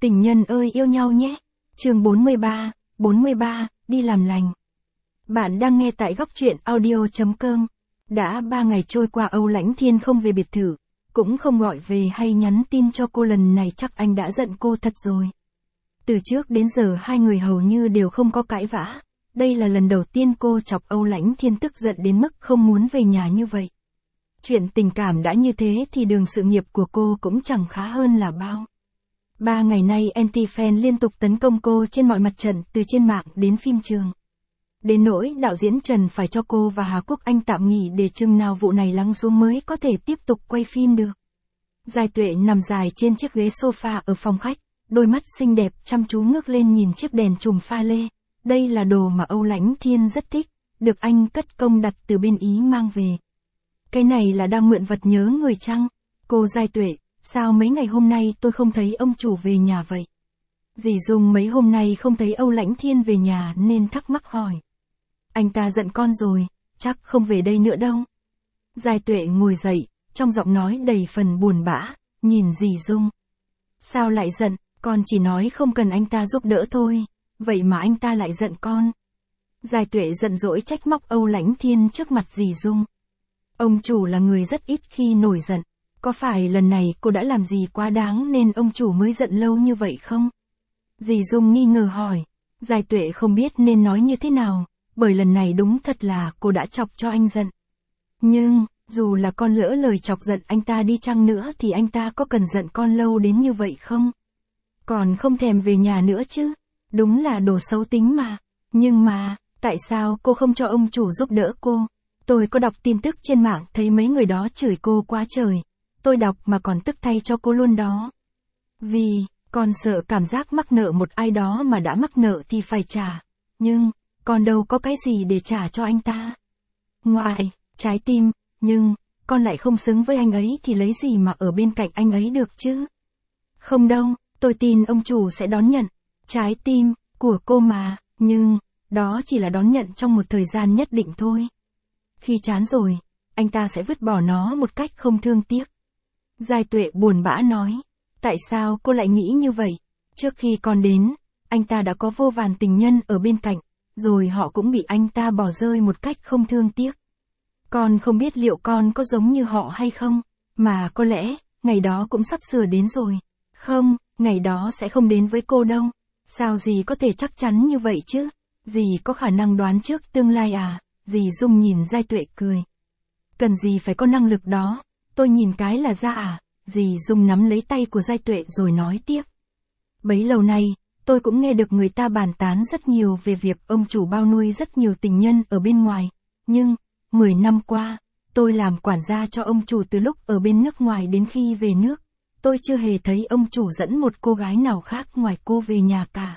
Tình nhân ơi yêu nhau nhé. Chương 43, đi làm lành. Bạn đang nghe tại góc truyện audio.com. Đã 3 ngày trôi qua Âu Lãnh Thiên không về biệt thự, cũng không gọi về hay nhắn tin cho cô, lần này chắc anh đã giận cô thật rồi. Từ trước đến giờ hai người hầu như đều không có cãi vã. Đây là lần đầu tiên cô chọc Âu Lãnh Thiên tức giận đến mức không muốn về nhà như vậy. Chuyện tình cảm đã như thế thì đường sự nghiệp của cô cũng chẳng khá hơn là bao. 3 ngày nay anti-fan liên tục tấn công cô trên mọi mặt trận, từ trên mạng đến phim trường. Đến nỗi đạo diễn Trần phải cho cô và Hà Quốc Anh tạm nghỉ để chừng nào vụ này lắng xuống mới có thể tiếp tục quay phim được. Giai Tuệ nằm dài trên chiếc ghế sofa ở phòng khách, đôi mắt xinh đẹp chăm chú ngước lên nhìn chiếc đèn chùm pha lê. Đây là đồ mà Âu Lãnh Thiên rất thích, được anh cất công đặt từ bên Ý mang về. Cái này là đang mượn vật nhớ người chăng? Cô Giai Tuệ, sao mấy ngày hôm nay tôi không thấy ông chủ về nhà vậy? Dì Dung mấy hôm nay không thấy Âu Lãnh Thiên về nhà nên thắc mắc hỏi. Anh ta giận con rồi, chắc không về đây nữa đâu. Giai Tuệ ngồi dậy, trong giọng nói đầy phần buồn bã, nhìn dì Dung. Sao lại giận, con chỉ nói không cần anh ta giúp đỡ thôi, vậy mà anh ta lại giận con. Giai Tuệ giận dỗi trách móc Âu Lãnh Thiên trước mặt dì Dung. Ông chủ là người rất ít khi nổi giận, có phải lần này cô đã làm gì quá đáng nên ông chủ mới giận lâu như vậy không? Dì Dung nghi ngờ hỏi. Giai Tuệ không biết nên nói như thế nào, bởi lần này đúng thật là cô đã chọc cho anh giận. Nhưng, dù là con lỡ lời chọc giận anh ta đi chăng nữa thì anh ta có cần giận con lâu đến như vậy không? Còn không thèm về nhà nữa chứ, đúng là đồ xấu tính mà. Nhưng mà, tại sao cô không cho ông chủ giúp đỡ cô? Tôi có đọc tin tức trên mạng thấy mấy người đó chửi cô quá trời. Tôi đọc mà còn tức thay cho cô luôn đó. Vì, con sợ cảm giác mắc nợ một ai đó mà đã mắc nợ thì phải trả. Nhưng, con đâu có cái gì để trả cho anh ta. Ngoài, trái tim, nhưng, con lại không xứng với anh ấy thì lấy gì mà ở bên cạnh anh ấy được chứ? Không đâu, tôi tin ông chủ sẽ đón nhận. Trái tim, của cô mà, nhưng, đó chỉ là đón nhận trong một thời gian nhất định thôi. Khi chán rồi, anh ta sẽ vứt bỏ nó một cách không thương tiếc. Giai Tuệ buồn bã nói. Tại sao cô lại nghĩ như vậy? Trước khi con đến, anh ta đã có vô vàn tình nhân ở bên cạnh, rồi họ cũng bị anh ta bỏ rơi một cách không thương tiếc. Con không biết liệu con có giống như họ hay không, mà có lẽ, ngày đó cũng sắp sửa đến rồi. Không, ngày đó sẽ không đến với cô đâu. Sao dì có thể chắc chắn như vậy chứ? Dì có khả năng đoán trước tương lai à? Dì Dung nhìn Giai Tuệ cười. Cần gì phải có năng lực đó, tôi nhìn cái là ra à? Dì Dung nắm lấy tay của Giai Tuệ rồi nói tiếp. Bấy lâu nay, tôi cũng nghe được người ta bàn tán rất nhiều về việc ông chủ bao nuôi rất nhiều tình nhân ở bên ngoài. Nhưng, 10 năm qua, tôi làm quản gia cho ông chủ từ lúc ở bên nước ngoài đến khi về nước. Tôi chưa hề thấy ông chủ dẫn một cô gái nào khác ngoài cô về nhà cả.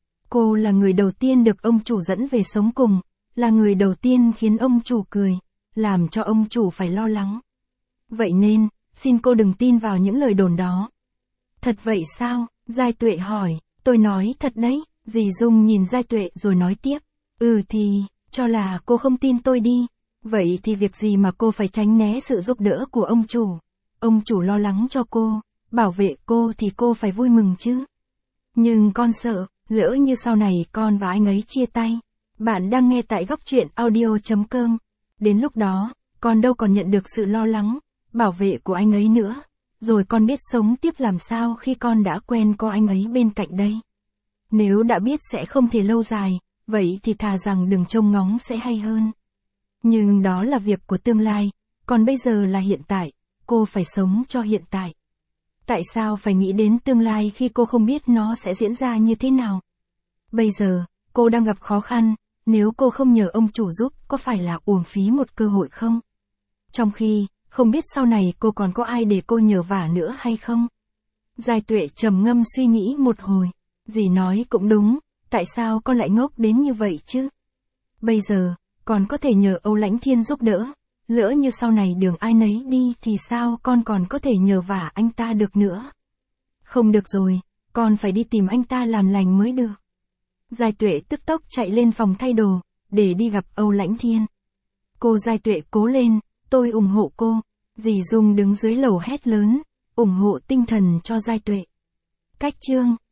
Cô là người đầu tiên được ông chủ dẫn về sống cùng, là người đầu tiên khiến ông chủ cười, làm cho ông chủ phải lo lắng. Vậy nên, xin cô đừng tin vào những lời đồn đó. Thật vậy sao? Giai Tuệ hỏi. Tôi nói thật đấy. Dì Dung nhìn Giai Tuệ rồi nói tiếp. Thì, cho là cô không tin tôi đi. Vậy thì việc gì mà cô phải tránh né sự giúp đỡ của ông chủ? Ông chủ lo lắng cho cô, bảo vệ cô thì cô phải vui mừng chứ. Nhưng con sợ, lỡ như sau này con và anh ấy chia tay. Bạn đang nghe tại góc truyện audio.com. Đến lúc đó, con đâu còn nhận được sự lo lắng, bảo vệ của anh ấy nữa. Rồi con biết sống tiếp làm sao khi con đã quen có anh ấy bên cạnh đây. Nếu đã biết sẽ không thể lâu dài, vậy thì thà rằng đừng trông ngóng sẽ hay hơn. Nhưng đó là việc của tương lai, còn bây giờ là hiện tại, cô phải sống cho hiện tại. Tại sao phải nghĩ đến tương lai khi cô không biết nó sẽ diễn ra như thế nào? Bây giờ, cô đang gặp khó khăn, nếu cô không nhờ ông chủ giúp có phải là uổng phí một cơ hội không? Trong khi, không biết sau này cô còn có ai để cô nhờ vả nữa hay không? Giai Tuệ trầm ngâm suy nghĩ một hồi. Dì nói cũng đúng, tại sao con lại ngốc đến như vậy chứ? Bây giờ, con có thể nhờ Âu Lãnh Thiên giúp đỡ. Lỡ như sau này đường ai nấy đi thì sao con còn có thể nhờ vả anh ta được nữa? Không được rồi, con phải đi tìm anh ta làm lành mới được. Giai Tuệ tức tốc chạy lên phòng thay đồ, để đi gặp Âu Lãnh Thiên. Cô Giai Tuệ cố lên, tôi ủng hộ cô. Dì Dung đứng dưới lầu hét lớn, ủng hộ tinh thần cho Giai Tuệ. Cách chương